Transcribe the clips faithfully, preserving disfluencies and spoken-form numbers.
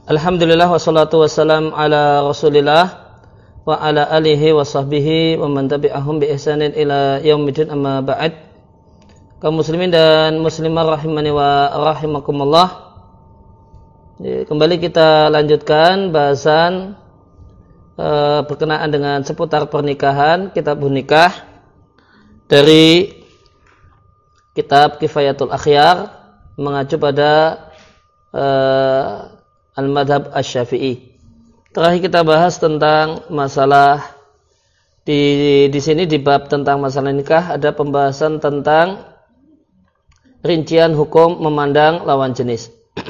Alhamdulillah wassalatu wassalam ala Rasulillah wa ala alihi wa sahbihi wa man tabi'ahum bi ihsanin ila yaumidin, amma ba'd. Kaum muslimin dan muslimah rahimani wa rahimakumullah. Kembali kita lanjutkan bahasan e, berkenaan dengan seputar pernikahan, kitab nikah dari kitab Kifayatul Akhyar, mengacu pada e, Al-Madhab Asy-Syafi'i. Terakhir kita bahas tentang masalah di di sini di bab tentang masalah nikah ada pembahasan tentang rincian hukum memandang lawan jenis.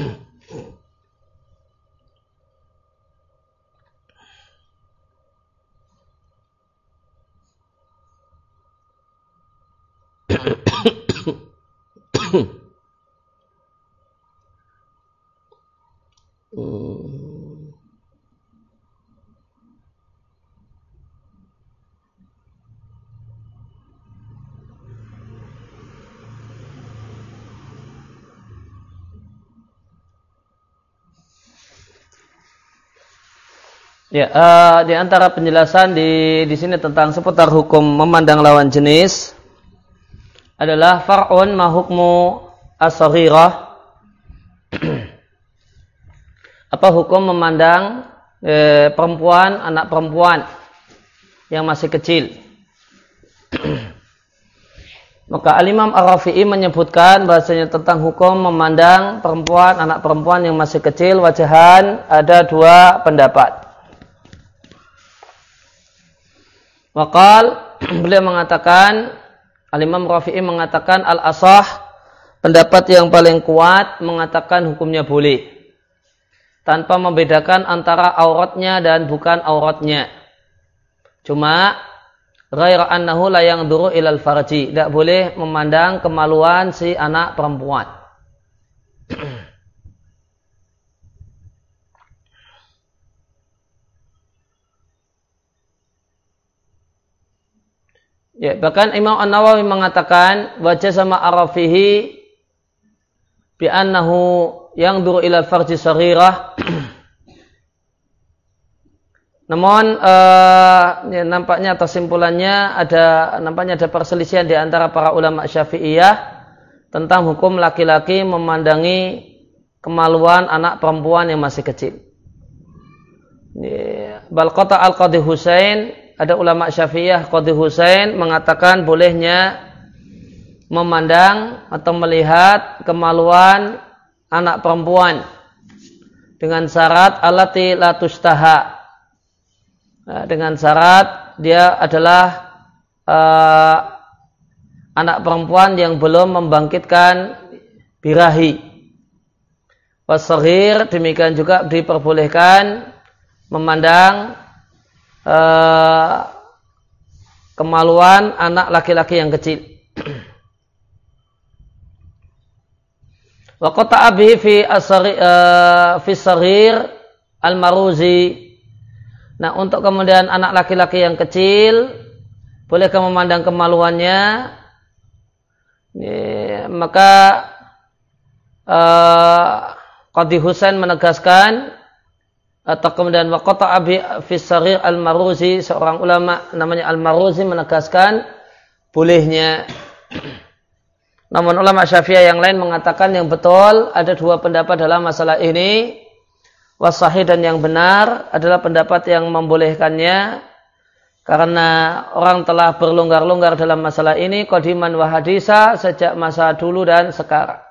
Hmm. Ya, uh, di antara penjelasan di di sini tentang seputar hukum memandang lawan jenis adalah far'un ma hukmu as-saghirah. Apa hukum memandang eh, perempuan, anak perempuan yang masih kecil. Maka Al-Imam Ar-Rafi'i menyebutkan bahasanya tentang hukum memandang perempuan, anak perempuan yang masih kecil, wajahan ada dua pendapat. Maqal, beliau mengatakan, Al-Imam Ar-Rafi'i mengatakan al-asah, pendapat yang paling kuat mengatakan hukumnya boleh, tanpa membedakan antara auratnya dan bukan auratnya. Cuma ghaira annahu la yanzuru ilal farji, tidak boleh memandang kemaluan si anak perempuan. Ya, bahkan Imam An-Nawawi mengatakan wajah sama Ar-Rafi'i bi annahu yang duru ilal farji saghirah. Namun uh, ya, nampaknya atau simpulannya ada nampaknya ada perselisihan di antara para ulama Syafi'iyah tentang hukum laki-laki memandangi kemaluan anak perempuan yang masih kecil. Ya, bal qata al-Qadhi Husain, ada ulama Syafi'iyah Qadhi Husain mengatakan bolehnya memandang atau melihat kemaluan anak perempuan dengan syarat allati la tustaha, nah, dengan syarat dia adalah uh, anak perempuan yang belum membangkitkan birahi. Wasaghir, demikian juga diperbolehkan memandang uh, kemaluan anak laki-laki yang kecil. Wa qata'a bihi fi asari uh, fi saghir al-maruzi. Nah, untuk kemudian anak laki-laki yang kecil bolehkah memandang kemaluannya? Ya, maka uh, Qadhi Husain menegaskan, atau kemudian wa qata'a bihi fi saghir al-maruzi, seorang ulama namanya al-Maruzi menegaskan bolehnya. Namun ulama Syafi'iyah yang lain mengatakan yang betul ada dua pendapat dalam masalah ini. Wasahih, dan yang benar adalah pendapat yang membolehkannya, karena orang telah berlonggar-longgar dalam masalah ini qadiman wa hadisa, sejak masa dulu dan sekarang.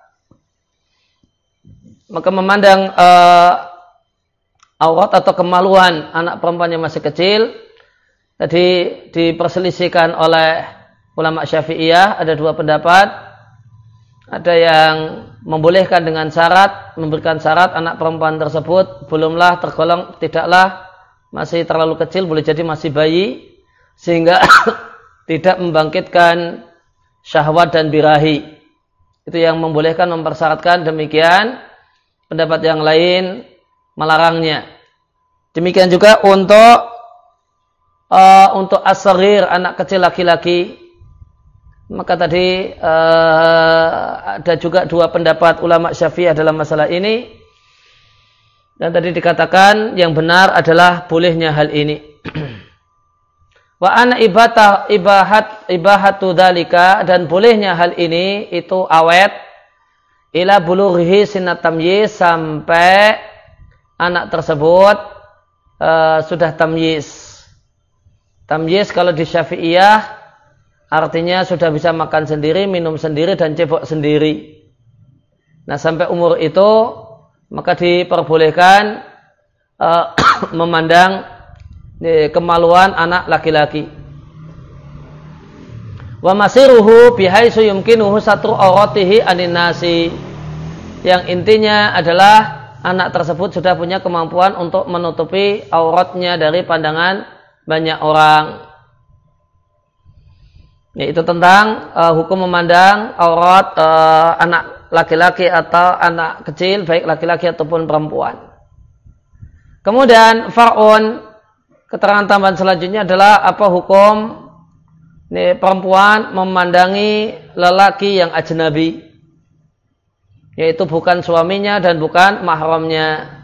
Maka memandang uh, aurat atau kemaluan anak perempuan yang masih kecil tadi diperselisihkan oleh ulama Syafi'iyah, ada dua pendapat. Ada yang membolehkan dengan syarat, memberikan syarat anak perempuan tersebut belumlah tergolong, tidaklah masih terlalu kecil, boleh jadi masih bayi, sehingga tidak membangkitkan syahwat dan birahi. Itu yang membolehkan, mempersyaratkan demikian. Pendapat yang lain melarangnya. Demikian juga untuk uh, untuk as-saghir, anak kecil laki-laki. Maka tadi uh, ada juga dua pendapat ulama Syafi'iyah dalam masalah ini. Dan tadi dikatakan yang benar adalah bolehnya hal ini. Wa ana ibadah ibahat ibahatu dzalika, dan bolehnya hal ini itu awet ila bulughi sinat tamyiz, sampai anak tersebut uh, sudah tamyiz. Tamyiz kalau di Syafi'iyah artinya sudah bisa makan sendiri, minum sendiri, dan cebok sendiri. Nah, sampai umur itu maka diperbolehkan uh, memandang uh, kemaluan anak laki-laki. Wa masiruhu bihaitsu yumkinuhu satru auratihi anin nasi. Yang intinya adalah anak tersebut sudah punya kemampuan untuk menutupi auratnya dari pandangan banyak orang. Yaitu tentang uh, hukum memandang aurat uh, anak laki-laki atau anak kecil, baik laki-laki ataupun perempuan. Kemudian far'un, keterangan tambahan selanjutnya adalah apa hukum ini, perempuan memandangi lelaki yang ajnabi, yaitu bukan suaminya dan bukan mahramnya.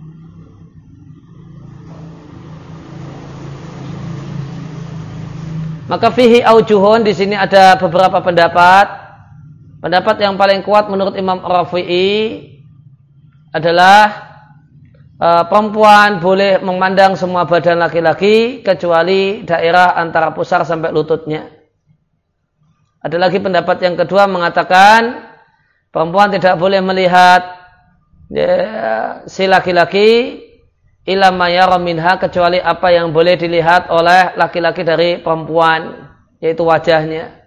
Maka fihi aujuhun, di sini ada beberapa pendapat. Pendapat yang paling kuat menurut Imam Rafi'i adalah e, perempuan boleh memandang semua badan laki-laki kecuali daerah antara pusar sampai lututnya. Ada lagi pendapat yang kedua mengatakan perempuan tidak boleh melihat ya, si laki-laki illa ma yara minha, kecuali apa yang boleh dilihat oleh laki-laki dari perempuan, yaitu wajahnya.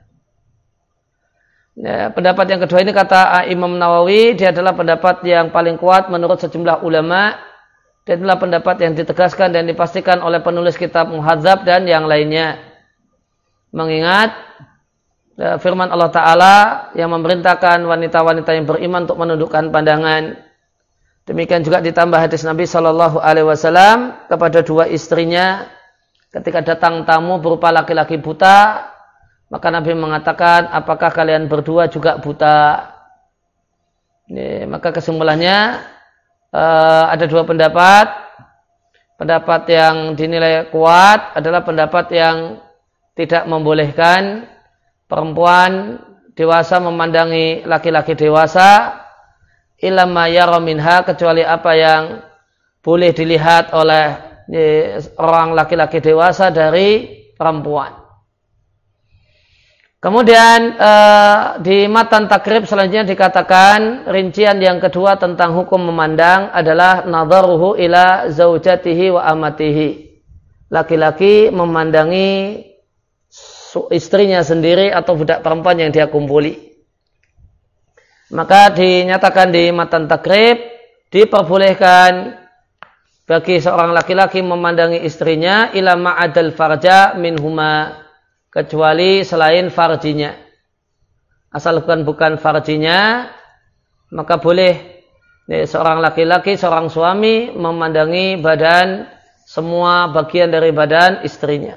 Ya, pendapat yang kedua ini kata Imam Nawawi, dia adalah pendapat yang paling kuat menurut sejumlah ulama, dan adalah pendapat yang ditegaskan dan dipastikan oleh penulis kitab Muhadzab dan yang lainnya. Mengingat ya, firman Allah Ta'ala yang memerintahkan wanita-wanita yang beriman untuk menundukkan pandangan. Demikian juga ditambah hadis Nabi Shallallahu Alaihi Wasallam kepada dua istrinya ketika datang tamu berupa laki-laki buta. Maka Nabi mengatakan, apakah kalian berdua juga buta? Ini, maka kesimpulannya uh, ada dua pendapat. Pendapat yang dinilai kuat adalah pendapat yang tidak membolehkan perempuan dewasa memandangi laki-laki dewasa illa ma yara minha, kecuali apa yang boleh dilihat oleh eh, orang laki-laki dewasa dari perempuan. Kemudian uh, di matan takrib selanjutnya dikatakan rincian yang kedua tentang hukum memandang adalah nadharuhu ila zaujatihi wa amatihi. Laki-laki memandangi istrinya sendiri atau budak perempuan yang dia kumpuli. Maka dinyatakan di matan takrib diperbolehkan bagi seorang laki-laki memandangi istrinya ila ma'adal farja minhuma, kecuali selain farjinya. Asal bukan bukan farjinya, maka boleh ya, seorang laki-laki, seorang suami memandangi badan, semua bagian dari badan istrinya.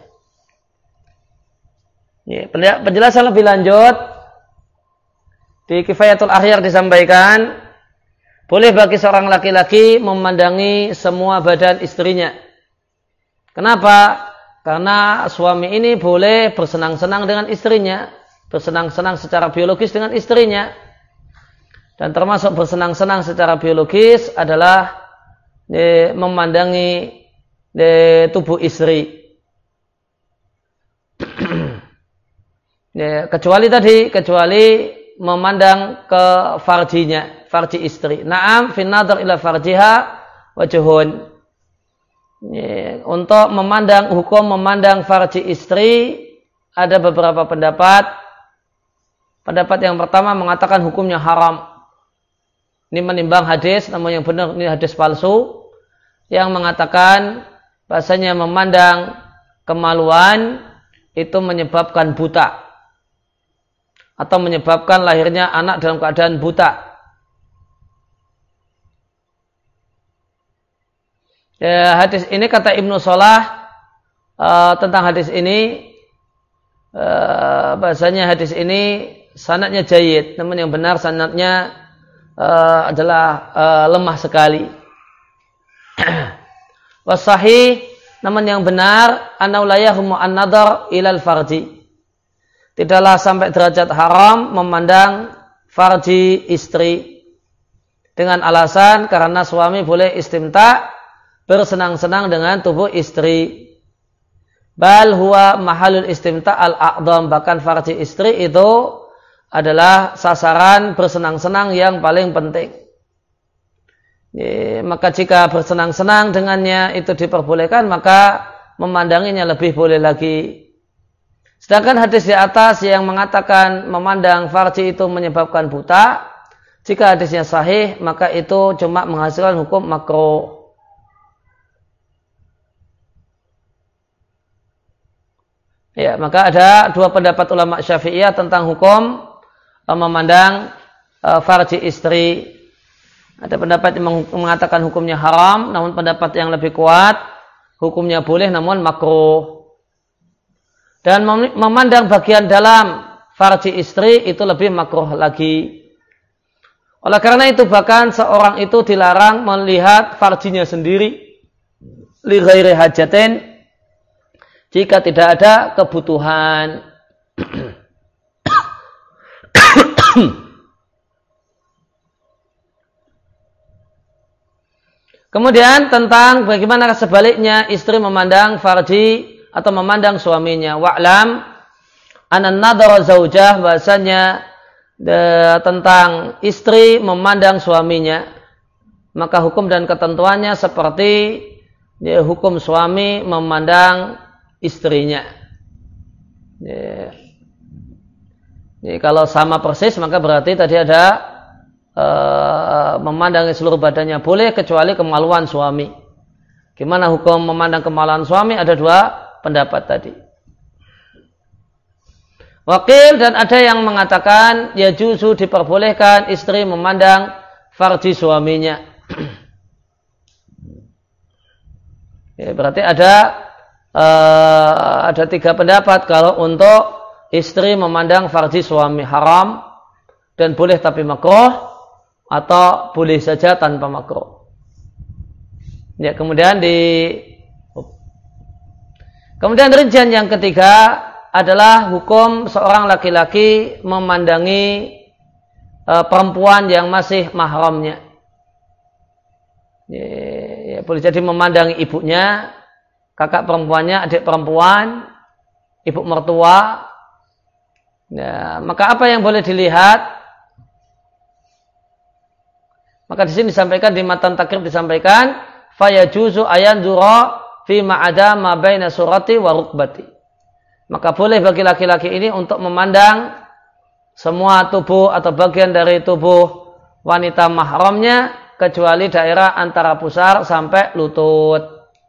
Ya, penjelasan lebih lanjut di Kifayatul Akhyar disampaikan, boleh bagi seorang laki-laki memandangi semua badan istrinya. Kenapa? Karena suami ini boleh bersenang-senang dengan istrinya, bersenang-senang secara biologis dengan istrinya. Dan termasuk bersenang-senang secara biologis adalah e, memandangi e, tubuh istri. e, kecuali tadi, kecuali memandang ke farjinya, farji istri. Naam fin nadhar ila farjiha wajhun. Ya, untuk memandang hukum memandang farji istri ada beberapa pendapat. Pendapat yang pertama mengatakan hukumnya haram. Ini menimbang hadis, namun yang benar ini hadis palsu yang mengatakan bahasanya memandang kemaluan itu menyebabkan buta atau menyebabkan lahirnya anak dalam keadaan buta. Ya, hadis ini kata Ibnu Salah uh, tentang hadis ini uh, bahasanya hadis ini sanadnya jayyid, namun yang benar sanadnya uh, adalah uh, lemah sekali. Wasahih, namun yang benar, annahu la yahrumu an-nadhar ilal farji. Tidaklah sampai derajat haram memandang farji istri dengan alasan karena suami boleh istimta bersenang-senang dengan tubuh istri. Bal huwa mahalul istimta al-a'dham, bahkan farji istri itu adalah sasaran bersenang-senang yang paling penting. Ya, maka jika bersenang-senang dengannya itu diperbolehkan, maka memandanginya lebih boleh lagi. Sedangkan hadis di atas yang mengatakan memandang farji itu menyebabkan buta, jika hadisnya sahih, maka itu cuma menghasilkan hukum makruh. Ya, maka ada dua pendapat ulama Syafi'iyah tentang hukum memandang uh, farji istri. Ada pendapat yang mengatakan hukumnya haram, namun pendapat yang lebih kuat hukumnya boleh namun makruh. Dan memandang bagian dalam farji istri itu lebih makruh lagi. Oleh karena itu bahkan seorang itu dilarang melihat farjinya sendiri li ghairi hajatin jika tidak ada kebutuhan. Kemudian tentang bagaimana sebaliknya istri memandang farji atau memandang suaminya. Wa'lam anan nadhara zaujah, bahasanya de, tentang istri memandang suaminya, maka hukum dan ketentuannya seperti ya, hukum suami memandang istrinya. Ya. Jadi kalau sama persis maka berarti tadi ada Uh, memandangi seluruh badannya boleh kecuali kemaluan suami. Gimana hukum memandang kemaluan suami? Ada dua pendapat tadi. Wakil dan ada yang mengatakan ya juzu diperbolehkan istri memandang farji suaminya. Ya, berarti ada uh, ada tiga pendapat kalau untuk istri memandang farji suami haram dan boleh tapi makruh, atau boleh saja tanpa makruh. Ya, kemudian di kemudian rincian yang ketiga adalah hukum seorang laki-laki memandangi e, perempuan yang masih mahramnya. Ya, ya, boleh jadi memandangi ibunya, kakak perempuannya, adik perempuan, ibu mertua. Ya, maka apa yang boleh dilihat? Maka di sini disampaikan di matan takrib disampaikan fayajuzu ayan dzura fi ma'ada ma baina surati wa rukbati. Maka boleh bagi laki-laki ini untuk memandang semua tubuh atau bagian dari tubuh wanita mahramnya kecuali daerah antara pusar sampai lutut.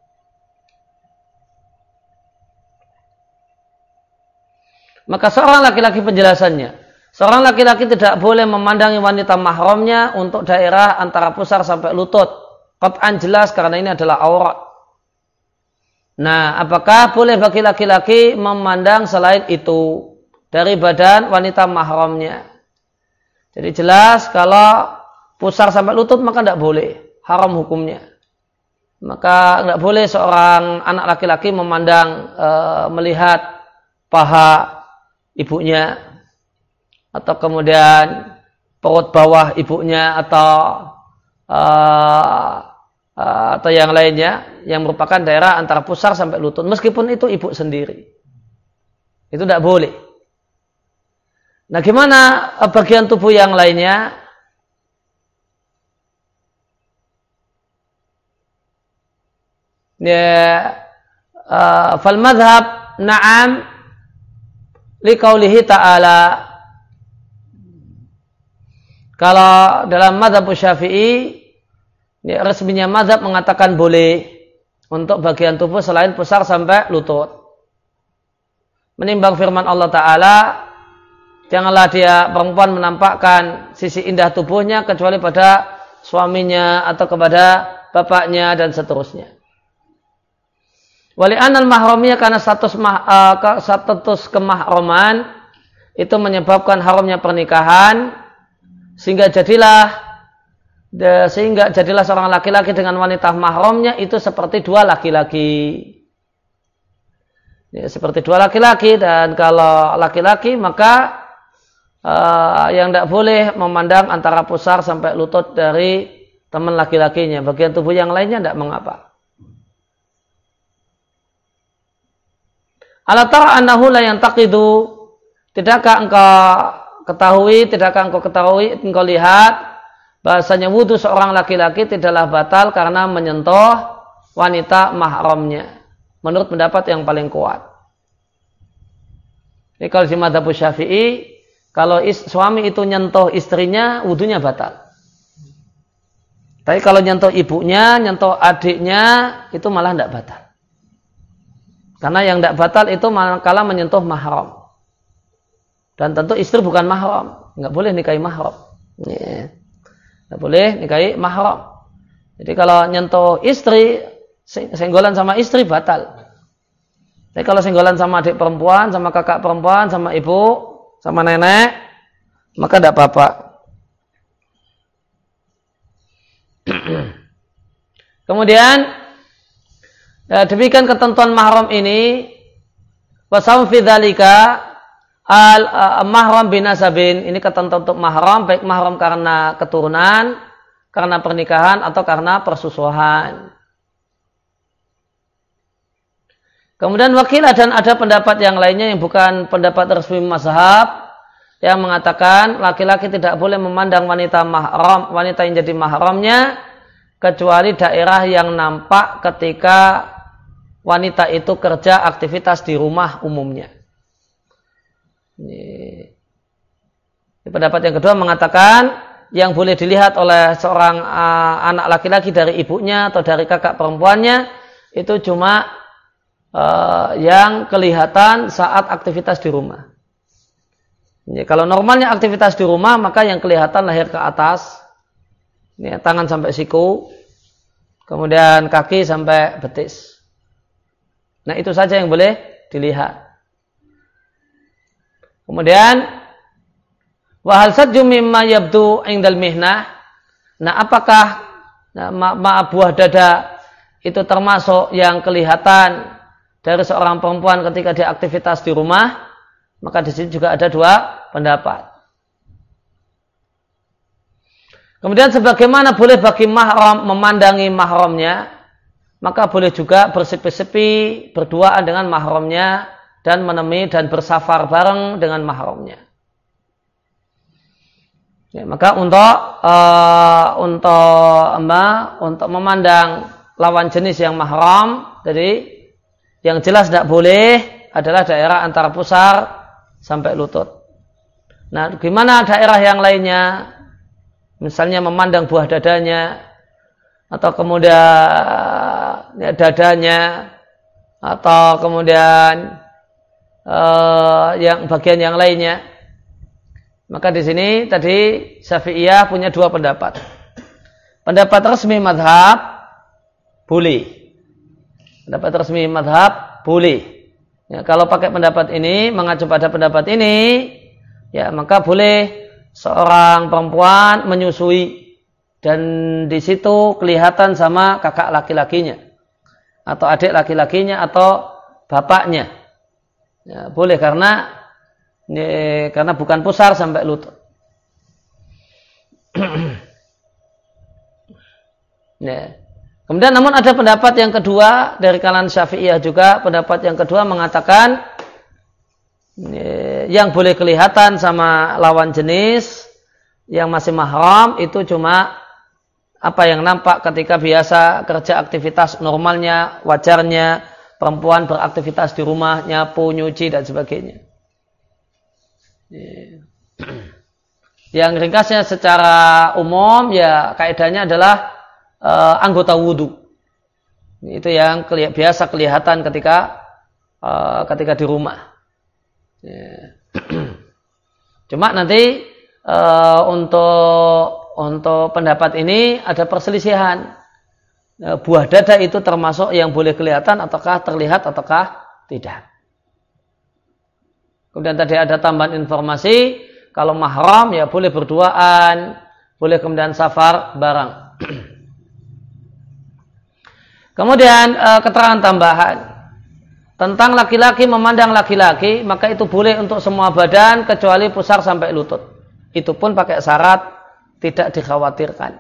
Maka seorang laki-laki penjelasannya, seorang laki-laki tidak boleh memandangi wanita mahramnya untuk daerah antara pusar sampai lutut. Qat'an jelas karena ini adalah aurat. Nah, apakah boleh bagi laki-laki memandang selain itu dari badan wanita mahramnya? Jadi jelas kalau pusar sampai lutut maka tidak boleh, haram hukumnya. Maka tidak boleh seorang anak laki-laki memandang e, melihat paha ibunya, atau kemudian perut bawah ibunya, atau uh, uh, atau yang lainnya yang merupakan daerah antara pusar sampai lutut, meskipun itu ibu sendiri, itu tidak boleh. Nah, gimana bagian tubuh yang lainnya? Ya, uh, fal madhab na'am liqaulihi ta'ala. Kalau dalam mazhab Syafi'i, ya, resminya mazhab mengatakan boleh untuk bagian tubuh selain pusar sampai lutut. Menimbang firman Allah Ta'ala, janganlah dia perempuan menampakkan sisi indah tubuhnya kecuali pada suaminya atau kepada bapaknya dan seterusnya. Wali anal mahramiyah, karena status, mah, uh, status kemahraman itu menyebabkan haramnya pernikahan, sehingga jadilah sehingga jadilah seorang laki-laki dengan wanita mahramnya itu seperti dua laki-laki. Ya, seperti dua laki-laki, dan kalau laki-laki maka uh, yang tidak boleh memandang antara pusar sampai lutut dari teman laki-lakinya. Bagian tubuh yang lainnya tidak mengapa. Ala tara annahu la yantaqidu, tidakkah engkau ketahui, tidakkah engkau ketahui, engkau lihat bahasanya wudu seorang laki-laki tidaklah batal karena menyentuh wanita mahramnya, menurut pendapat yang paling kuat. Jadi kalau di mazhab Syafi'i, kalau is, suami itu nyentuh istrinya, wudunya batal. Tapi kalau nyentuh ibunya, nyentuh adiknya, itu malah tidak batal. Karena yang tidak batal itu manakala menyentuh mahram. Dan tentu istri bukan mahram, nggak boleh nikahi mahram. Yeah. Nggak boleh nikahi mahram. Jadi kalau nyentuh istri, senggolan sama istri batal. Tapi kalau senggolan sama adik perempuan, sama kakak perempuan, sama ibu, sama nenek, maka tidak apa-apa. Kemudian ya, demikian ketentuan mahram ini. Wasam fi dzalika al uh, mahram binasabin, ini ketentuan untuk mahram, baik mahram karena keturunan, karena pernikahan atau karena persusuhan. Kemudian wakilah, dan ada pendapat yang lainnya yang bukan pendapat resmi mazhab yang mengatakan laki-laki tidak boleh memandang wanita mahram, wanita yang jadi mahramnya kecuali daerah yang nampak ketika wanita itu kerja aktivitas di rumah umumnya. Ini. Pendapat yang kedua mengatakan yang boleh dilihat oleh seorang uh, anak laki-laki dari ibunya atau dari kakak perempuannya itu cuma uh, yang kelihatan saat aktivitas di rumah. Ini, kalau normalnya aktivitas di rumah maka yang kelihatan leher ke atas, ini, tangan sampai siku, kemudian kaki sampai betis. Nah itu saja yang boleh dilihat. Kemudian wahal sadju mimma yabdu indal mihnah. Nah apakah nah, ma ma buah dada itu termasuk yang kelihatan dari seorang perempuan ketika dia aktivitas di rumah? Maka di sini juga ada dua pendapat. Kemudian sebagaimana boleh bagi mahram memandangi mahramnya, maka boleh juga bersepi-sepi berduaan dengan mahramnya dan menemui dan bersafar bareng dengan mahramnya. Ya, maka untuk uh, untuk apa? Untuk memandang lawan jenis yang mahram, jadi yang jelas tidak boleh adalah daerah antara pusar sampai lutut. Nah, gimana daerah yang lainnya? Misalnya memandang buah dadanya, atau kemudian ya, dadanya, atau kemudian uh, yang bagian yang lainnya. Maka di sini tadi Syafi'iyah punya dua pendapat. Pendapat resmi mazhab boleh. Pendapat resmi mazhab boleh. Ya, kalau pakai pendapat ini, mengacu pada pendapat ini, ya maka boleh seorang perempuan menyusui dan di situ kelihatan sama kakak laki-lakinya atau adik laki-lakinya atau bapaknya. Ya, boleh karena ya, karena bukan pusar sampai lutut. Ya. Kemudian namun ada pendapat yang kedua dari kalangan Syafi'iyah juga, pendapat yang kedua mengatakan ya, yang boleh kelihatan sama lawan jenis yang masih mahram itu cuma apa yang nampak ketika biasa kerja aktivitas normalnya, wajarnya perempuan beraktivitas di rumah, nyapu, nyuci dan sebagainya. Yang ringkasnya secara umum ya kaidahnya adalah uh, anggota wudu. Itu yang keli- biasa kelihatan ketika uh, ketika di rumah. Ya. Cuma nanti uh, untuk untuk pendapat ini ada perselisihan. Uh, buah dada itu termasuk yang boleh kelihatan ataukah terlihat ataukah tidak. Kemudian tadi ada tambahan informasi, kalau mahram ya boleh berduaan boleh kemudian safar barang. Kemudian e, keterangan tambahan tentang laki-laki memandang laki-laki, maka itu boleh untuk semua badan kecuali pusar sampai lutut. Itu pun pakai syarat tidak dikhawatirkan.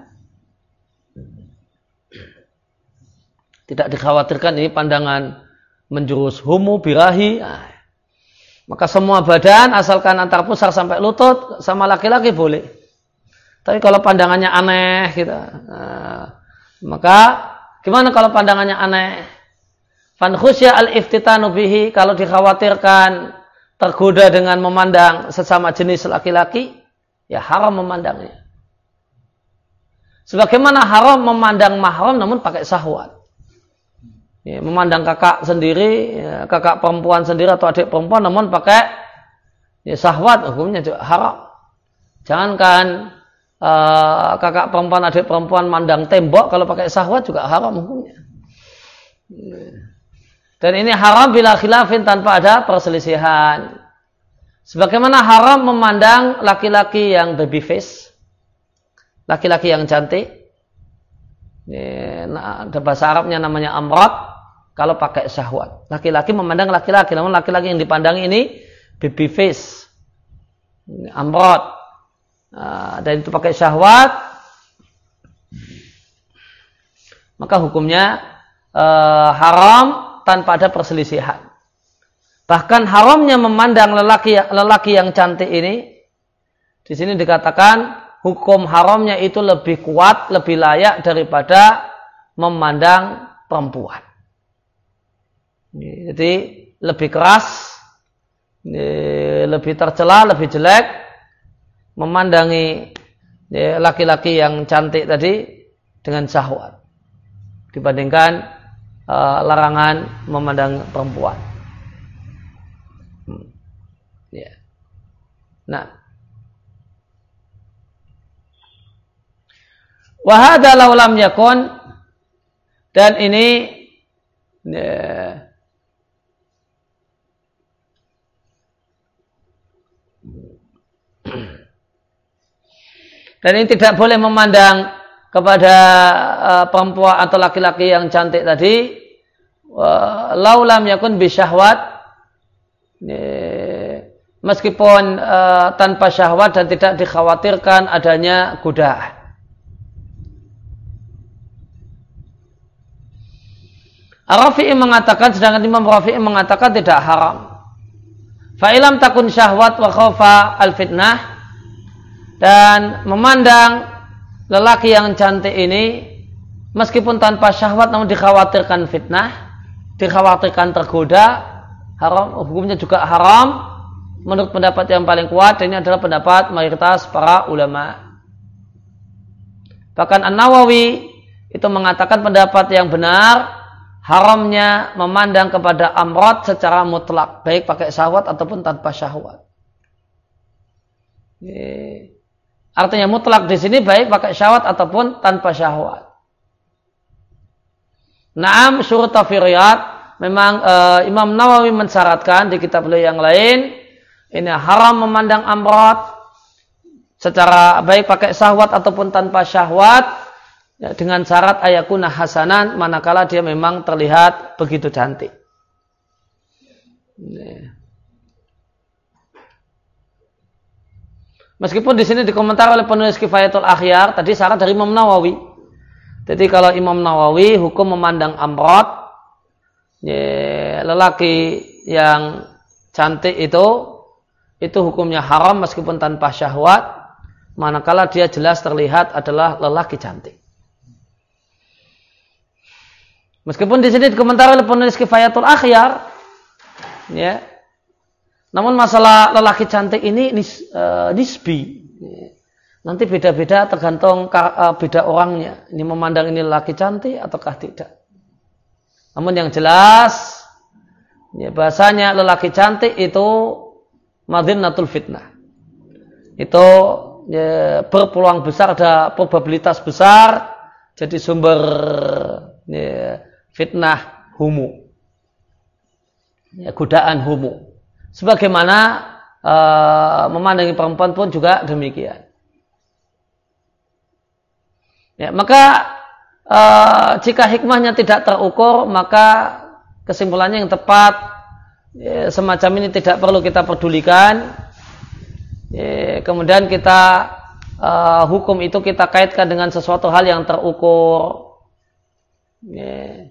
Tidak dikhawatirkan ini pandangan menjurus homo birahi. Nah, maka semua badan asalkan antara pusar sampai lutut sama laki-laki boleh. Tapi kalau pandangannya aneh gitu, nah, maka gimana kalau pandangannya aneh? Fan khusya al-iftitanu bihi, kalau dikhawatirkan tergoda dengan memandang sesama jenis laki-laki, ya haram memandangnya. Sebagaimana haram memandang mahram namun pakai syahwat. Ya, memandang kakak sendiri, ya, kakak perempuan sendiri atau adik perempuan namun pakai ya, syahwat, hukumnya juga haram. Jangankan uh, kakak perempuan, adik perempuan mandang tembok, kalau pakai syahwat juga haram hukumnya. Dan ini haram bila khilafin, tanpa ada perselisihan. Sebagaimana haram memandang laki-laki yang baby face, laki-laki yang cantik. Ini, nah, bahasa Arabnya namanya amrat. Kalau pakai syahwat, laki-laki memandang laki-laki, namun laki-laki yang dipandangi ini baby face, ini amrat, nah, dan itu pakai syahwat, maka hukumnya eh, haram tanpa ada perselisihan. Bahkan haramnya memandang lelaki lelaki yang cantik ini, di sini dikatakan hukum haramnya itu lebih kuat, lebih layak daripada memandang perempuan. Jadi lebih keras, lebih tercela, lebih jelek memandangi laki-laki yang cantik tadi dengan syahwat dibandingkan uh, larangan memandang perempuan. Hmm. Yeah. Nah, wahada laulam yakun, dan ini yeah, dan ini tidak boleh memandang kepada uh, perempuan atau laki-laki yang cantik tadi uh, laulam yakun bisyahwat, meskipun uh, tanpa syahwat dan tidak dikhawatirkan adanya godaan. Ar-Rafi'i mengatakan, sedangkan Imam Rafi'i mengatakan tidak haram. Fa'ilam takun syahwat wa khawfa al-fitnah, dan memandang lelaki yang cantik ini meskipun tanpa syahwat namun dikhawatirkan fitnah, dikhawatirkan tergoda, haram, hukumnya juga haram menurut pendapat yang paling kuat, dan ini adalah pendapat mayoritas para ulama. Bahkan An-Nawawi itu mengatakan pendapat yang benar haramnya memandang kepada amrat secara mutlak, baik pakai syahwat ataupun tanpa syahwat. Ini artinya mutlak di sini baik pakai syahwat ataupun tanpa syahwat. Naam syurut tafiriyat, memang e, Imam Nawawi mensyaratkan di kitab beliau yang lain, ini haram memandang amrat secara baik pakai syahwat ataupun tanpa syahwat, ya, dengan syarat ayakuna hasanan, manakala dia memang terlihat begitu cantik. Ini. Meskipun di sini dikomentar oleh penulis Kifayatul Akhyar, tadi syarat dari Imam Nawawi. Jadi kalau Imam Nawawi hukum memandang amrat, ya, lelaki yang cantik itu, itu hukumnya haram meskipun tanpa syahwat, manakala dia jelas terlihat adalah lelaki cantik. Meskipun di sini dikomentar oleh penulis Kifayatul Akhyar, ya, namun masalah lelaki cantik ini nis, uh, nisbi. Nanti beda-beda tergantung uh, beda orangnya. Ini memandang ini lelaki cantik ataukah tidak. Namun yang jelas, ya, bahasanya lelaki cantik itu madhinnatul fitnah. Itu, ya, berpeluang besar, ada probabilitas besar jadi sumber, ya, fitnah homo, ya, godaan homo. Sebagaimana uh, memandangi perempuan pun juga demikian. Ya, maka uh, jika hikmahnya tidak terukur, maka kesimpulannya yang tepat ya, semacam ini tidak perlu kita pedulikan. Ya, kemudian kita uh, hukum itu kita kaitkan dengan sesuatu hal yang terukur. Ya.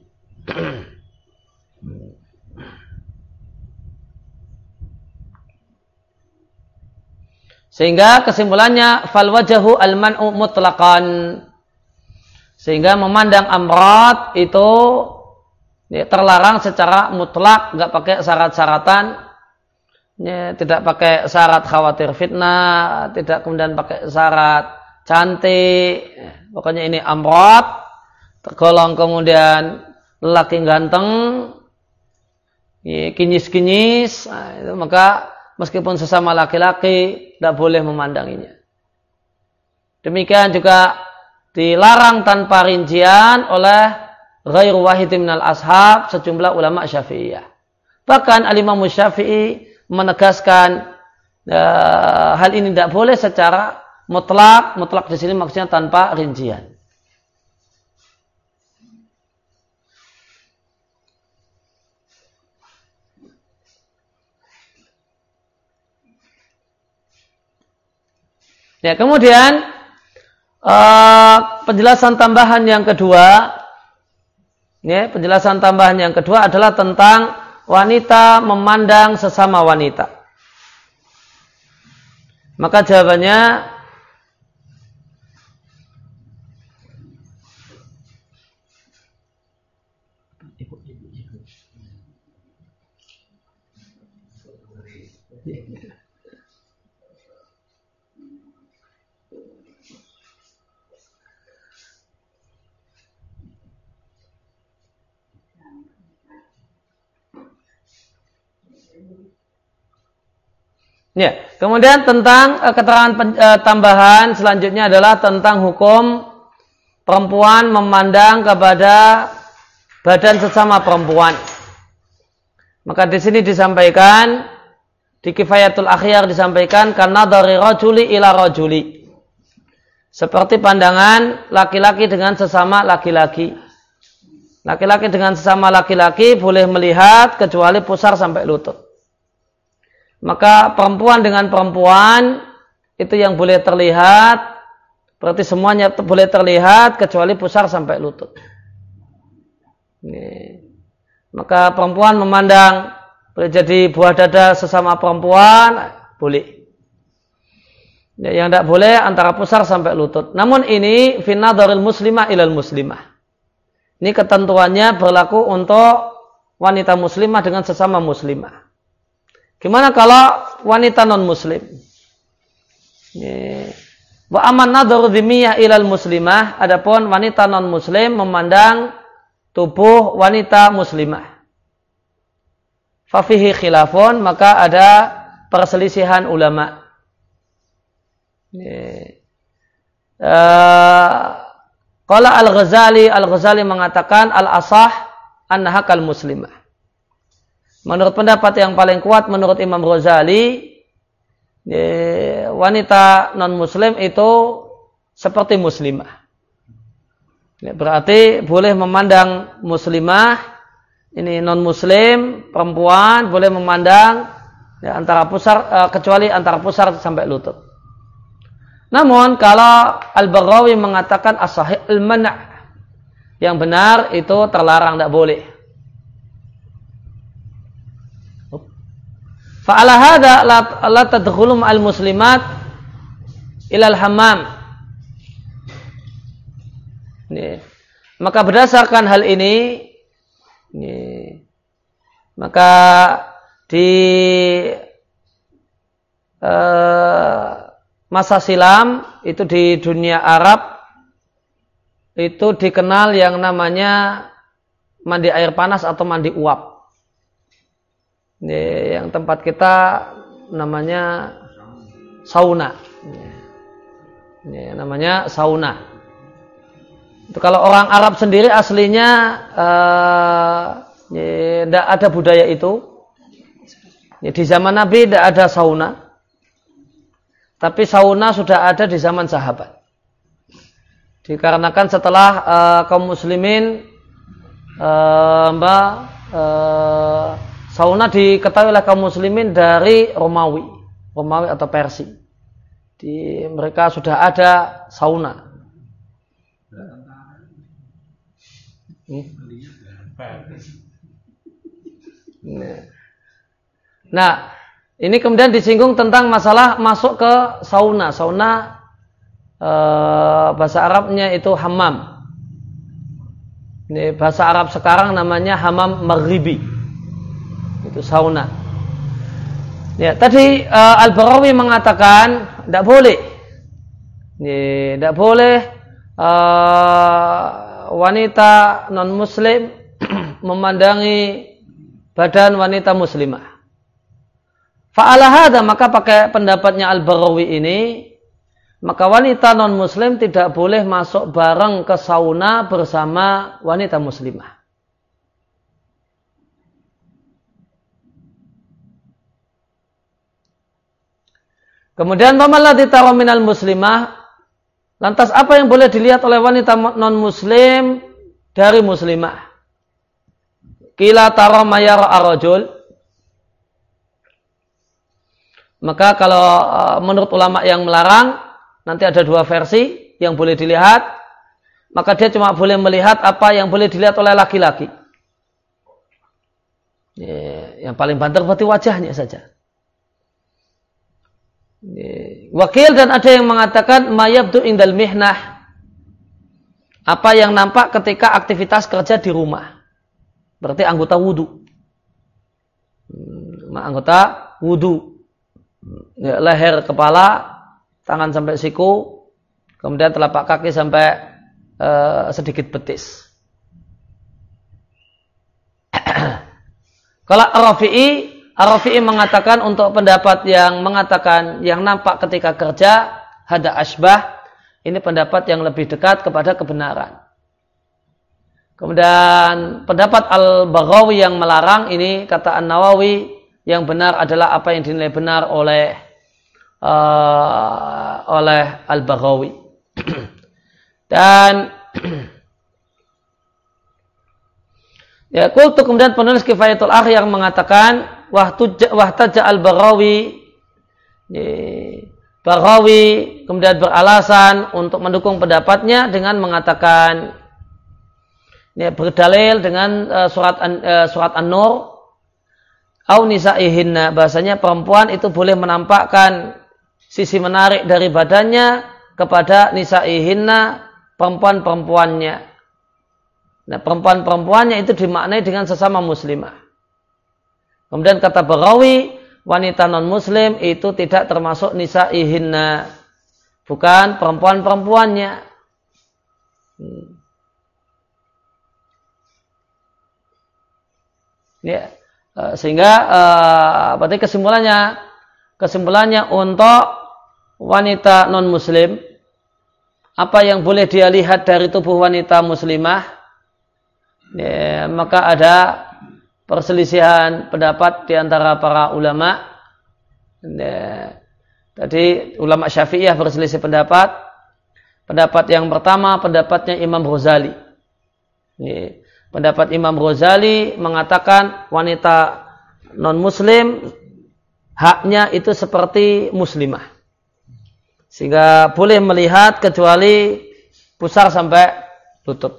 Sehingga kesimpulannya fal wajahu al man'u mutlaqan. Sehingga memandang amrad itu ya, terlarang secara mutlak, enggak pakai syarat-syaratan. Ya, tidak pakai syarat khawatir fitnah, tidak kemudian pakai syarat cantik. Pokoknya ini amrad, tergolong kemudian lelaki ganteng, ya, kinyis-kinyis, nah, itu maka meskipun sesama laki-laki tidak boleh memandanginya. Demikian juga dilarang tanpa rincian oleh ghairu wahidin minal ashab sejumlah ulama Syafi'iyah. Bahkan al-Imam Syafi'i menegaskan uh, hal ini tidak boleh secara mutlak. Mutlak di sini maksudnya tanpa rincian. Ya, kemudian uh, penjelasan tambahan yang kedua, ya, penjelasan tambahan yang kedua adalah tentang wanita memandang sesama wanita. Maka jawabannya ya, kemudian tentang uh, keterangan pen, uh, tambahan selanjutnya adalah tentang hukum perempuan memandang kepada badan sesama perempuan. Maka di sini disampaikan di Kifayatul Akhyar disampaikan karena dari rajuli ila rajuli. Seperti pandangan laki-laki dengan sesama laki-laki. Laki-laki dengan sesama laki-laki boleh melihat kecuali pusar sampai lutut. Maka perempuan dengan perempuan itu yang boleh terlihat, berarti semuanya boleh terlihat kecuali pusar sampai lutut. Ini. Maka perempuan memandang boleh jadi buah dada sesama perempuan, boleh. Yang tidak boleh antara pusar sampai lutut. Namun ini finadharil muslimah ilal muslimah. Ini ketentuannya berlaku untuk wanita muslimah dengan sesama muslimah. Gimana kalau wanita non muslim? Wa aman nadharu dhimiyah ilal muslimah, adapun wanita non muslim memandang tubuh wanita muslimah. Fa fihi khilafun, maka ada perselisihan ulama. Qala Al-Ghazali, Al-Ghazali mengatakan al-asah annaha kal muslimah. Menurut pendapat yang paling kuat menurut Imam Ghazali, wanita non-muslim itu seperti muslimah. Berarti boleh memandang muslimah, ini non-muslim, perempuan, boleh memandang ya, antara pusar, kecuali antara pusar sampai lutut. Namun kalau Al-Baghawi mengatakan as-sahih al-man', yang benar itu terlarang, tidak boleh. Fa'ala hadha la tadkhulu ma'al muslimat ilal hammam. Ini. Maka berdasarkan hal ini, ini maka di uh, masa silam itu di dunia Arab itu dikenal yang namanya mandi air panas atau mandi uap. Ini yang tempat kita namanya sauna. Ini namanya sauna. Itu kalau orang Arab sendiri aslinya tidak uh, ada budaya itu. Ya, di zaman Nabi tidak ada sauna. Tapi sauna sudah ada di zaman sahabat. Dikarenakan setelah uh, kaum muslimin uh, mbak uh, sauna diketahui oleh kaum muslimin dari Romawi, Romawi atau Persia. Di mereka sudah ada sauna. Hmm. Nah, ini kemudian disinggung tentang masalah masuk ke sauna. Sauna eh, bahasa Arabnya itu hammam. Ini bahasa Arab sekarang namanya hammam maghribi. Itu sauna. Ya, tadi eh, Al-Barawi mengatakan tidak boleh. Ini tidak boleh eh, wanita non muslim memandangi badan wanita muslimah. Fa'ala hadza, maka pakai pendapatnya Al-Barawi ini, maka wanita non muslim tidak boleh masuk bareng ke sauna bersama wanita muslimah. Kemudian pamalladzi tara minal muslimah, lantas apa yang boleh dilihat oleh wanita non muslim dari muslimah? Qila tara mayar ar-rajul. Maka kalau menurut ulama yang melarang, nanti ada dua versi yang boleh dilihat. Maka dia cuma boleh melihat apa yang boleh dilihat oleh laki-laki. Yang paling banter berarti wajahnya saja. Wakil dan ada yang mengatakan mayabdu indal mihnah, apa yang nampak ketika aktivitas kerja di rumah. Berarti anggota wudu. Anggota wudu. Ya, leher, kepala, tangan sampai siku, kemudian telapak kaki sampai uh, sedikit betis. Kalau Ar-Rafi'i, Ar-Rafi'i mengatakan untuk pendapat yang mengatakan yang nampak ketika kerja, hada asbah, ini pendapat yang lebih dekat kepada kebenaran. Kemudian pendapat Al-Baghawi yang melarang ini, kata An-Nawawi, yang benar adalah apa yang dinilai benar oleh uh, oleh Al-Baghawi. Dan ya, kultu kemudian penulis Kifayatul Akhyar mengatakan wahtaja Al-Baghawi, Baghawi kemudian beralasan untuk mendukung pendapatnya dengan mengatakan, ya, berdalil dengan uh, surat uh, surat An-Nur, au nisa'ihinna, bahasanya perempuan itu boleh menampakkan sisi menarik dari badannya kepada nisa'ihinna, perempuan-perempuannya. Nah, perempuan-perempuannya itu dimaknai dengan sesama muslimah. Kemudian kata Baghawi, wanita non-muslim itu tidak termasuk nisa'ihinna, bukan perempuan-perempuannya. Hmm. Ya. Sehingga uh, berarti kesimpulannya kesimpulannya untuk wanita non muslim, apa yang boleh dia lihat dari tubuh wanita muslimah, ya, maka ada perselisihan pendapat di antara para ulama. Ya, tadi ulama Syafi'iyah berselisih pendapat. Pendapat yang pertama pendapatnya Imam Ghazali. Ya, pendapat Imam Ghazali mengatakan wanita non-muslim haknya itu seperti muslimah. Sehingga boleh melihat kecuali pusar sampai lutut.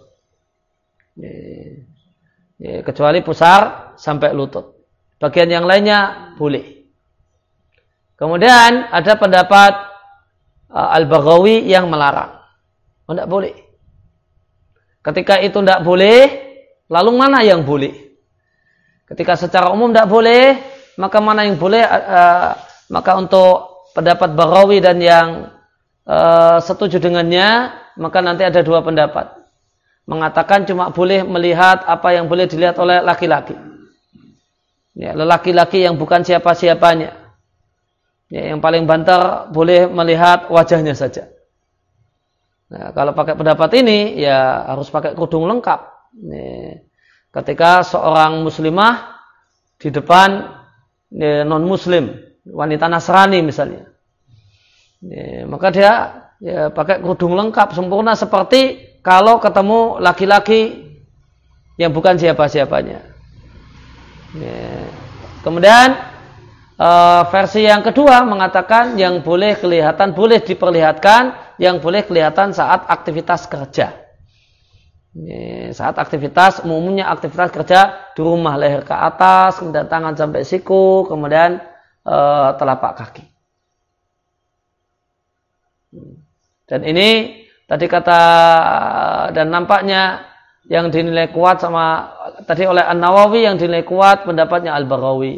Kecuali pusar sampai lutut. Bagian yang lainnya boleh. Kemudian ada pendapat Al-Baghawi yang melarang. Oh, tidak boleh. Ketika itu tidak boleh, lalu mana yang boleh? Ketika secara umum tidak boleh, maka mana yang boleh? Uh, maka untuk pendapat Baghawi dan yang uh, setuju dengannya, maka nanti ada dua pendapat. Mengatakan cuma boleh melihat apa yang boleh dilihat oleh laki-laki. Ya, lelaki-laki yang bukan siapa-siapanya. Ya, yang paling banter boleh melihat wajahnya saja. Nah, kalau pakai pendapat ini, ya harus pakai kerudung lengkap. Nih, ketika seorang muslimah di depan non muslim, wanita Nasrani misalnya, nih, maka dia ya pakai kerudung lengkap sempurna seperti kalau ketemu laki-laki yang bukan siapa-siapanya. Ya. Kemudian uh, versi yang kedua mengatakan yang boleh kelihatan, boleh diperlihatkan, yang boleh kelihatan saat aktivitas kerja. Ini saat aktivitas, umumnya aktivitas kerja di rumah, leher ke atas, kemudian tangan sampai siku, kemudian e, telapak kaki. Dan ini tadi kata, dan nampaknya yang dinilai kuat sama tadi oleh An-Nawawi, yang dinilai kuat pendapatnya Al-Baghawi.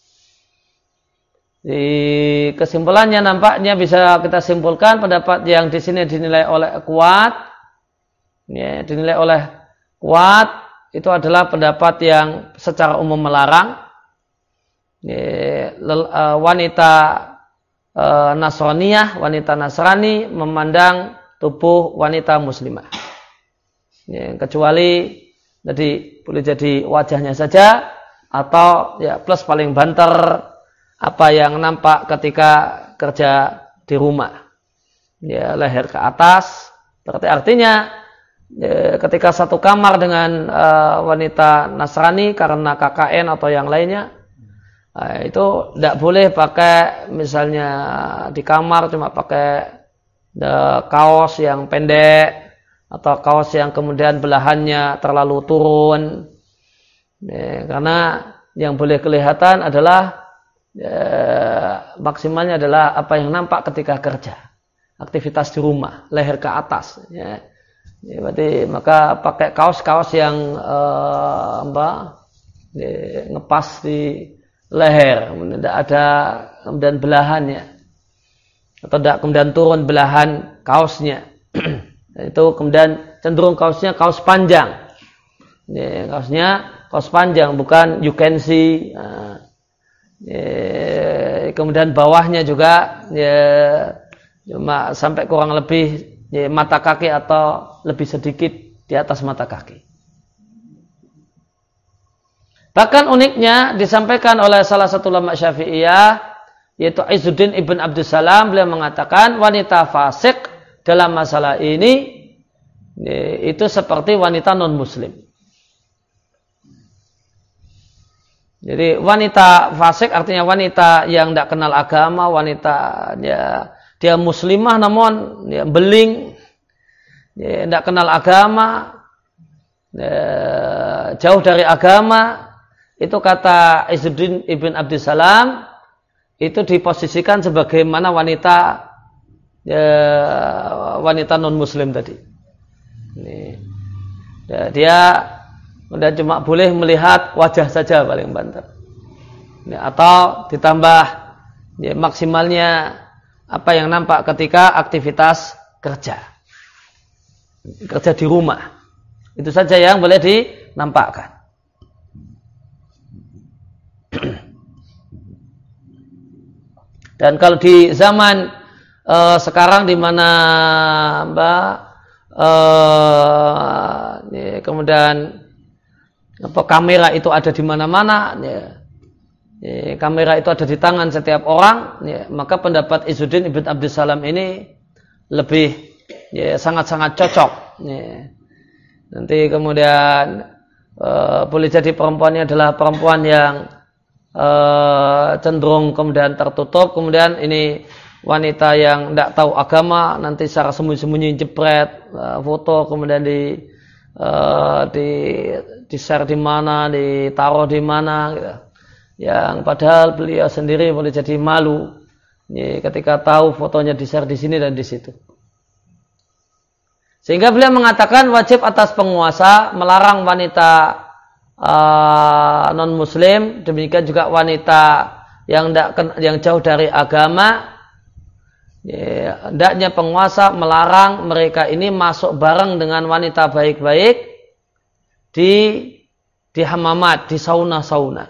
Di kesimpulannya nampaknya bisa kita simpulkan pendapat yang di sini dinilai oleh kuat. Ya, dinilai oleh kuat itu adalah pendapat yang secara umum melarang ya, lel, uh, wanita uh, Nasraniyah, wanita Nasrani memandang tubuh wanita muslimah. Ya, kecuali jadi boleh jadi wajahnya saja atau ya plus paling banter apa yang nampak ketika kerja di rumah. Ya, leher ke atas berarti artinya ketika satu kamar dengan uh, wanita Nasrani karena K K N atau yang lainnya, uh, itu tidak boleh pakai misalnya di kamar cuma pakai uh, kaos yang pendek atau kaos yang kemudian belahannya terlalu turun, ya, karena yang boleh kelihatan adalah uh, maksimalnya adalah apa yang nampak ketika kerja, aktivitas di rumah, leher ke atas. Ya. Ya, berarti maka pakai kaos-kaos yang uh, apa, ya, ngepas di leher, kemudian tidak ada kemudian belahannya, atau tidak kemudian turun belahan kaosnya. Itu kemudian cenderung kaosnya kaos panjang, ya, kaosnya kaos panjang bukan you can see. Nah, ya, kemudian bawahnya juga ya cuma sampai kurang lebih ya, mata kaki atau lebih sedikit di atas mata kaki. Bahkan uniknya disampaikan oleh salah satu ulama Syafi'iyah yaitu Izzuddin ibn Abdussalam, beliau mengatakan wanita fasik dalam masalah ini ya, itu seperti wanita non muslim. Jadi wanita fasik artinya wanita yang tidak kenal agama, wanita ya, dia muslimah namun ya, beling, ya, tidak kenal agama, ya, jauh dari agama. Itu kata Izzuddin ibn Abdussalam itu diposisikan sebagaimana wanita ya, wanita non muslim tadi. Ini, ya, dia udah cuma boleh melihat wajah saja paling banter, ya, atau ditambah ya, maksimalnya apa yang nampak ketika aktivitas kerja kerja di rumah, itu saja yang boleh dinampakkan. Dan kalau di zaman uh, sekarang di mana mbak uh, ya, kemudian apa, kamera itu ada di mana-mana, ya, ya, kamera itu ada di tangan setiap orang, ya, maka pendapat Izzuddin ibn Abdussalam ini lebih ya, sangat-sangat cocok. Ya. Nanti kemudian uh, boleh jadi perempuannya adalah perempuan yang uh, cenderung kemudian tertutup, kemudian ini wanita yang tidak tahu agama, nanti secara sembunyi-sembunyi jepret uh, foto, kemudian di uh, di di share di mana, ditaruh di mana, gitu. Yang padahal beliau sendiri boleh jadi malu ya, ketika tahu fotonya di share di sini dan di situ. Sehingga beliau mengatakan wajib atas penguasa melarang wanita uh, non muslim, demikian juga wanita yang tidak, yang jauh dari agama. Ya, hendaknya penguasa melarang mereka ini masuk bareng dengan wanita baik-baik di di hamamat, di sauna-sauna.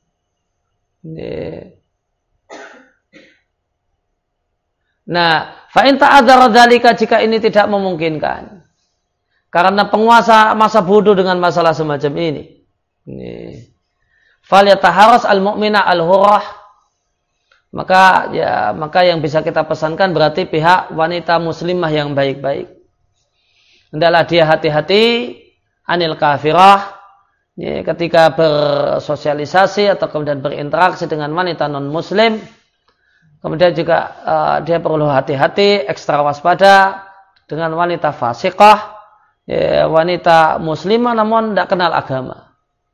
Nah, fa in ta'adzara dzalika, jika ini tidak memungkinkan karena penguasa masa bodoh dengan masalah semacam ini. Falyataharas al-mu'mina al-hurrah, maka ya maka yang bisa kita pesankan berarti pihak wanita muslimah yang baik-baik. Hendaklah dia hati-hati anil kafirah ya, ketika bersosialisasi atau kemudian berinteraksi dengan wanita non muslim. Kemudian juga uh, dia perlu hati-hati, ekstra waspada dengan wanita fasiqah, ya, wanita muslimah namun tidak kenal agama.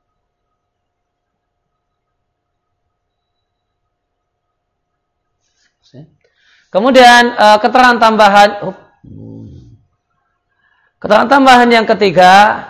Kemudian uh, keterangan tambahan, uh, keterangan tambahan yang ketiga,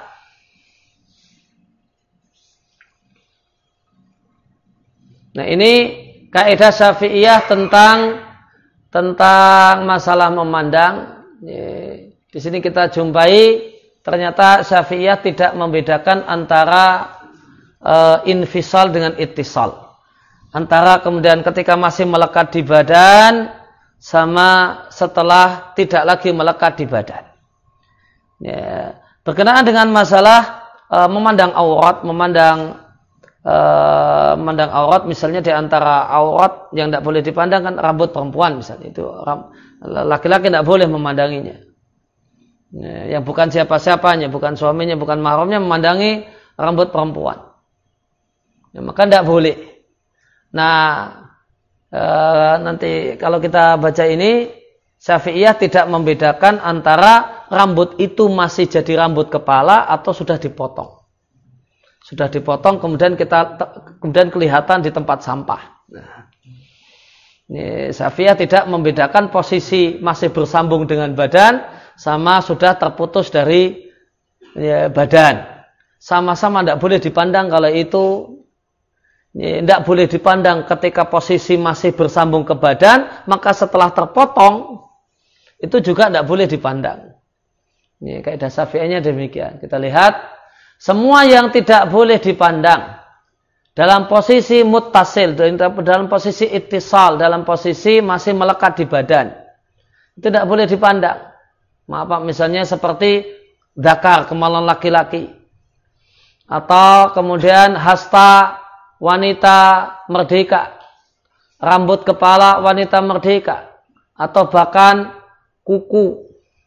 nah ini kaidah Syafi'iyah tentang tentang masalah memandang. Di sini kita jumpai ternyata Syafi'iyah tidak membedakan antara uh, infisal dengan ittisal. Antara kemudian ketika masih melekat di badan sama setelah tidak lagi melekat di badan. Ya, berkenaan dengan masalah uh, memandang aurat, memandang uh, memandang aurat, misalnya di antara aurat yang tidak boleh dipandang kan rambut perempuan misalnya, itu laki-laki tidak boleh memandanginya. Ya, yang bukan siapa-siapanya, bukan suaminya, bukan mahramnya memandangi rambut perempuan. Ya, maka tidak boleh. Nah, e, nanti kalau kita baca ini, Syafi'iyah tidak membedakan antara rambut itu masih jadi rambut kepala atau sudah dipotong. Sudah dipotong kemudian kita kemudian kelihatan di tempat sampah. Nah, ini Syafi'iyah tidak membedakan posisi masih bersambung dengan badan sama sudah terputus dari ya, badan. Sama-sama tidak boleh dipandang kalau itu. Tidak boleh dipandang ketika posisi masih bersambung ke badan, maka setelah terpotong itu juga tidak boleh dipandang. Ini kaidah Syafi'iyahnya demikian. Kita lihat semua yang tidak boleh dipandang dalam posisi muttasil, dalam posisi ittisal, dalam posisi masih melekat di badan, itu tidak boleh dipandang. Maaf, misalnya seperti dzakar, kemaluan laki-laki, atau kemudian hasta wanita merdeka, rambut kepala wanita merdeka, atau bahkan kuku,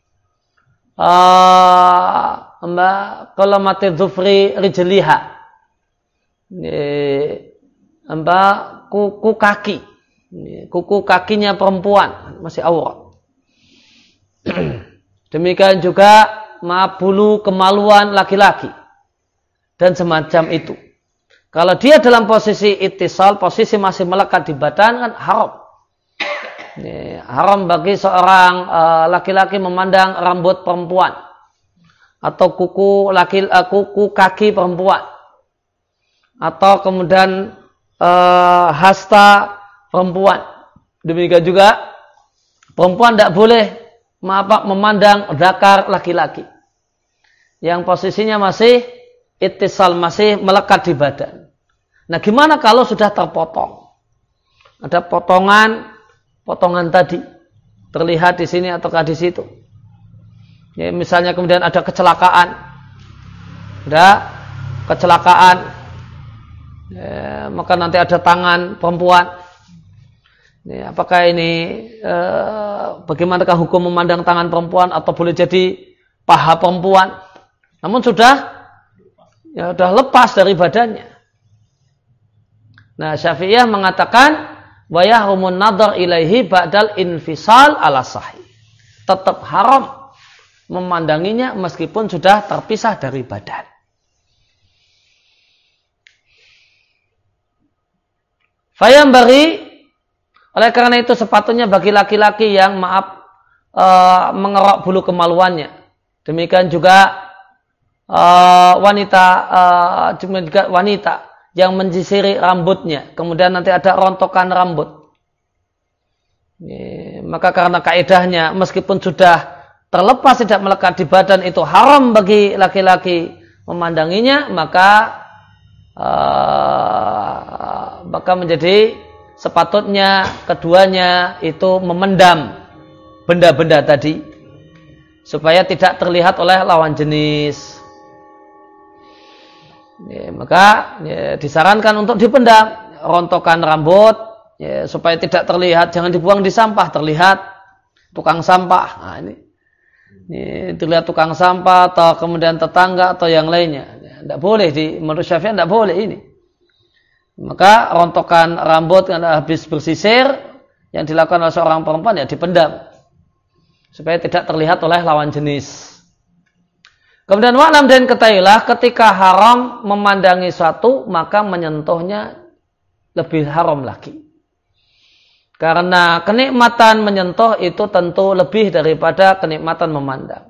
uh, mbak kalau mati dzufri rijliha, mbak kuku kaki, kuku kakinya perempuan masih aurat. Demikian juga maaf bulu kemaluan laki-laki dan semacam itu. Kalau dia dalam posisi ittisal, posisi masih melekat di badan kan haram. Ini, haram bagi seorang uh, laki-laki memandang rambut perempuan atau kuku laki uh, kuku kaki perempuan atau kemudian uh, hasta perempuan. Demikian juga perempuan tidak boleh maaf memandang dzakar laki-laki yang posisinya masih ittisal, masih melekat di badan. Nah, gimana kalau sudah terpotong? Ada potongan, potongan tadi terlihat di sini ataukah di situ? Ya, misalnya kemudian ada kecelakaan, ada kecelakaan, ya, maka nanti ada tangan perempuan. Ya, apakah ini eh, bagaimanakah hukum memandang tangan perempuan atau boleh jadi paha perempuan? Namun sudah ya sudah lepas dari badannya. Nah, Syafi'iyah mengatakan wa yahrumun nadhar ilaihi ba'dal infisal ala sahih. Tetap haram memandanginya meskipun sudah terpisah dari badan. Fayambari, oleh karena itu sepatutnya bagi laki-laki yang maaf e, mengerok bulu kemaluannya. Demikian juga Uh, wanita uh, juga wanita yang menyisiri rambutnya, kemudian nanti ada rontokan rambut. Ini, maka karena kaidahnya meskipun sudah terlepas tidak melekat di badan itu haram bagi laki-laki memandanginya, maka uh, maka menjadi sepatutnya keduanya itu memendam benda-benda tadi supaya tidak terlihat oleh lawan jenis. Ya, maka ya, disarankan untuk dipendam rontokan rambut ya, supaya tidak terlihat, jangan dibuang di sampah, terlihat tukang sampah. Nah, ini, ini terlihat tukang sampah atau kemudian tetangga atau yang lainnya. Tidak boleh di menurut Syafi'i, tidak boleh ini. Maka rontokan rambut karena habis bersisir yang dilakukan oleh seorang perempuan ya dipendam supaya tidak terlihat oleh lawan jenis. Kemudian wa'lam dan ketahuilah ketika haram memandangi suatu maka menyentuhnya lebih haram lagi. Karena kenikmatan menyentuh itu tentu lebih daripada kenikmatan memandang.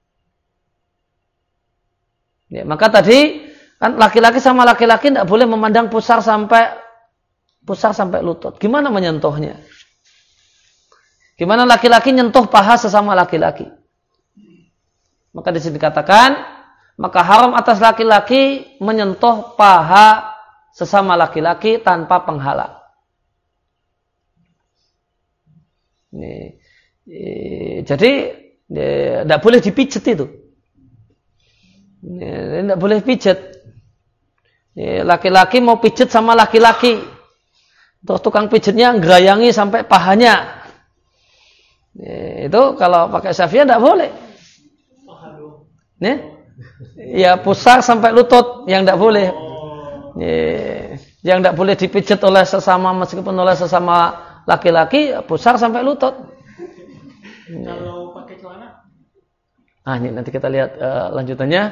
Ya, maka tadi kan laki-laki sama laki-laki tidak boleh memandang pusar sampai pusar sampai lutut. Gimana menyentuhnya? Gimana laki-laki nyentuh paha sesama laki-laki? Maka di sini dikatakan, maka haram atas laki-laki menyentuh paha sesama laki-laki tanpa penghalang. Ini, ini, jadi tidak boleh dipijet itu. Tidak boleh pijet. Laki-laki mau pijet sama laki-laki, terus tukang pijetnya ngerayangi sampai pahanya. Itu kalau pakai Syafi'i tidak boleh. Nih, ya pusar sampai lutut yang tidak boleh. Nih, yang tidak boleh dipijet oleh sesama meskipun oleh sesama laki-laki, pusar sampai lutut. Kalau pakai celana? Ah, ini nanti kita lihat uh, lanjutannya.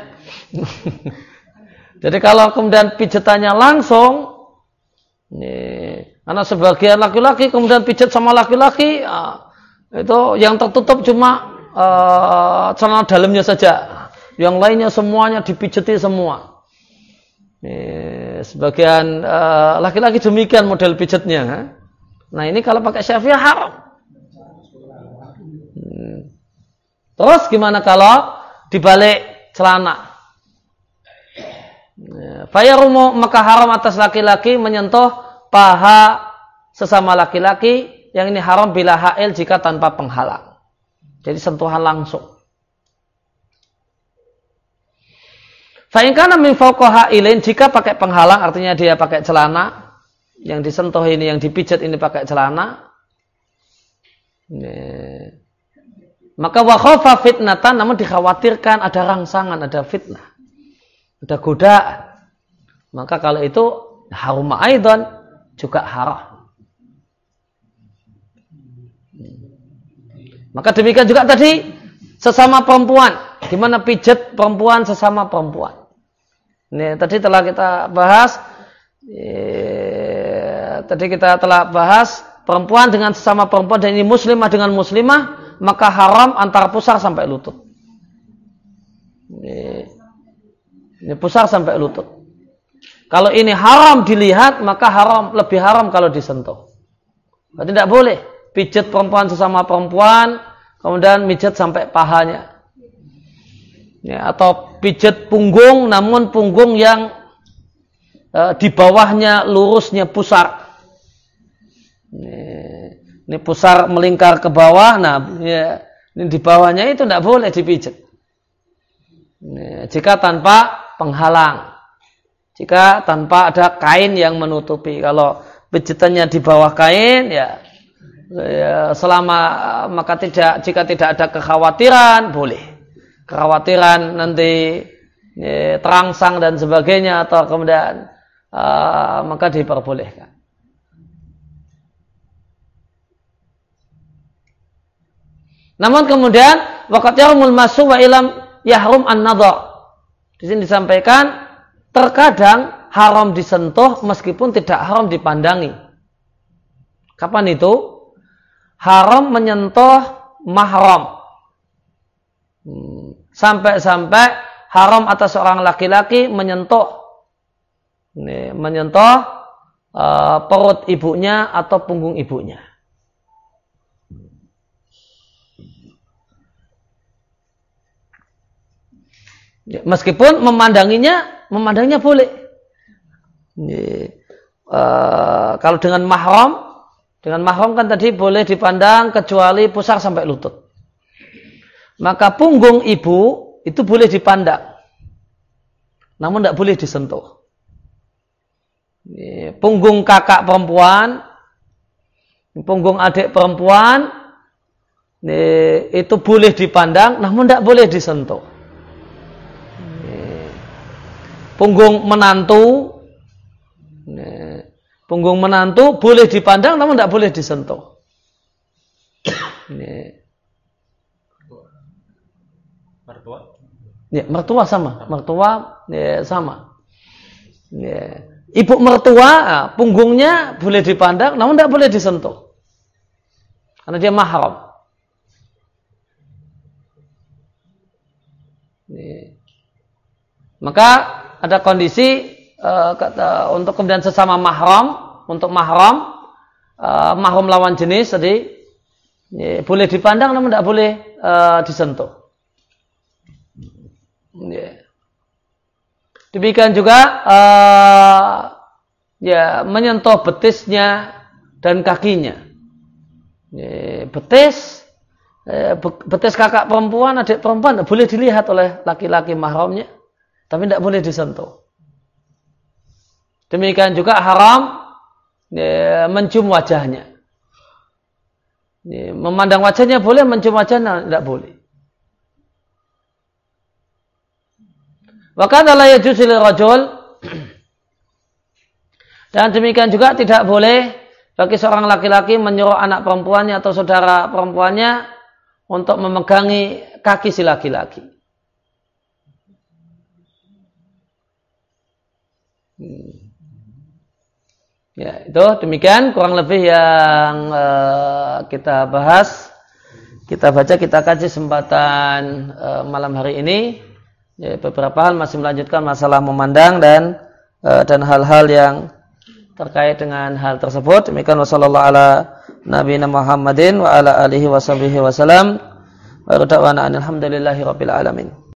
Jadi kalau kemudian pijetannya langsung, nih, karena sebagian laki-laki kemudian pijet sama laki-laki, uh, itu yang tertutup cuma uh, celana dalamnya saja. Yang lainnya semuanya dipijeti semua. Ini, sebagian uh, laki-laki demikian model pijetnya. Ha? Nah ini kalau pakai Syafi'i haram. Hmm. Terus gimana kalau dibalik celana? Fayarumu maka haram atas laki-laki menyentuh paha sesama laki-laki. Yang ini haram bila hail jika tanpa penghalang. Jadi sentuhan langsung. Fa'ingkana min fawqa ha'ilin jika pakai penghalang artinya dia pakai celana yang disentuh ini yang dipijat ini pakai celana. Ini. Maka wa khawfa fitnatan namun dikhawatirkan ada rangsangan, ada fitnah. Ada godaan. Maka kalau itu harum aidan juga haram. Maka demikian juga tadi sesama perempuan, di mana pijat perempuan sesama perempuan. Ini tadi telah kita bahas. Eh, tadi kita telah bahas perempuan dengan sesama perempuan dan ini muslimah dengan muslimah, maka haram antara pusar sampai lutut. Ini, ini pusar sampai lutut. Kalau ini haram dilihat, maka haram lebih haram kalau disentuh. Berarti tidak boleh pijat perempuan sesama perempuan, kemudian mijat sampai pahanya. Ya, atau pijat punggung, namun punggung yang e, di bawahnya lurusnya pusar. Ini, ini pusar melingkar ke bawah, nah ya, ini di bawahnya itu tidak boleh dipijat. Ini, jika tanpa penghalang, jika tanpa ada kain yang menutupi. Kalau pijatannya di bawah kain, ya. Ya, selama maka tidak jika tidak ada kekhawatiran boleh kekhawatiran nanti ya, terangsang dan sebagainya atau kemudian uh, maka diperbolehkan. Namun kemudian waqad yarumul masu wa ilam yahrum an-nadhar. Di sini disampaikan terkadang haram disentuh meskipun tidak haram dipandangi. Kapan itu? Haram menyentuh mahram. Hmm. Sampai-sampai haram atas seorang laki-laki menyentuh ini, menyentuh uh, perut ibunya atau punggung ibunya. Ya, meskipun memandanginya, memandanginya boleh. Ini, uh, kalau dengan mahram Dengan mahram kan tadi boleh dipandang kecuali pusar sampai lutut. Maka punggung ibu itu boleh dipandang. Namun tidak boleh disentuh. Punggung kakak perempuan punggung adik perempuan itu boleh dipandang, namun tidak boleh disentuh. Punggung menantu, punggung menantu boleh dipandang, namun tidak boleh disentuh. Mertua? Ya, mertua sama, mertua ya, sama. Ya. Ibu mertua, punggungnya boleh dipandang, namun tidak boleh disentuh, karena dia mahram. Ya. Maka ada kondisi uh, kata, untuk kemudian sesama mahram, untuk mahram, uh, mahram lawan jenis tadi ya, boleh dipandang, namun tidak boleh uh, disentuh. Ya. Demikian juga uh, ya menyentuh betisnya dan kakinya. Ya, betis, eh, betis kakak perempuan, adik perempuan boleh dilihat oleh laki-laki mahramnya, tapi tidak boleh disentuh. Demikian juga haram ya, mencium wajahnya. Ya, memandang wajahnya boleh, mencium wajahnya tidak boleh. Wa kadza la yajuzu lirajul, dan demikian juga tidak boleh bagi seorang laki-laki menyuruh anak perempuannya atau saudara perempuannya untuk memegangi kaki si laki-laki. Hmm. Ya, itu demikian kurang lebih yang uh, kita bahas, kita baca, kita kaji kesempatan uh, malam hari ini. Ya, beberapa hal masih melanjutkan masalah memandang dan uh, dan hal-hal yang terkait dengan hal tersebut. Demikian wasallallahu ala nabiyina Muhammadin wa ala alihi washabihi wasallam. Wa rada'wana alhamdulillahi rabbil alamin.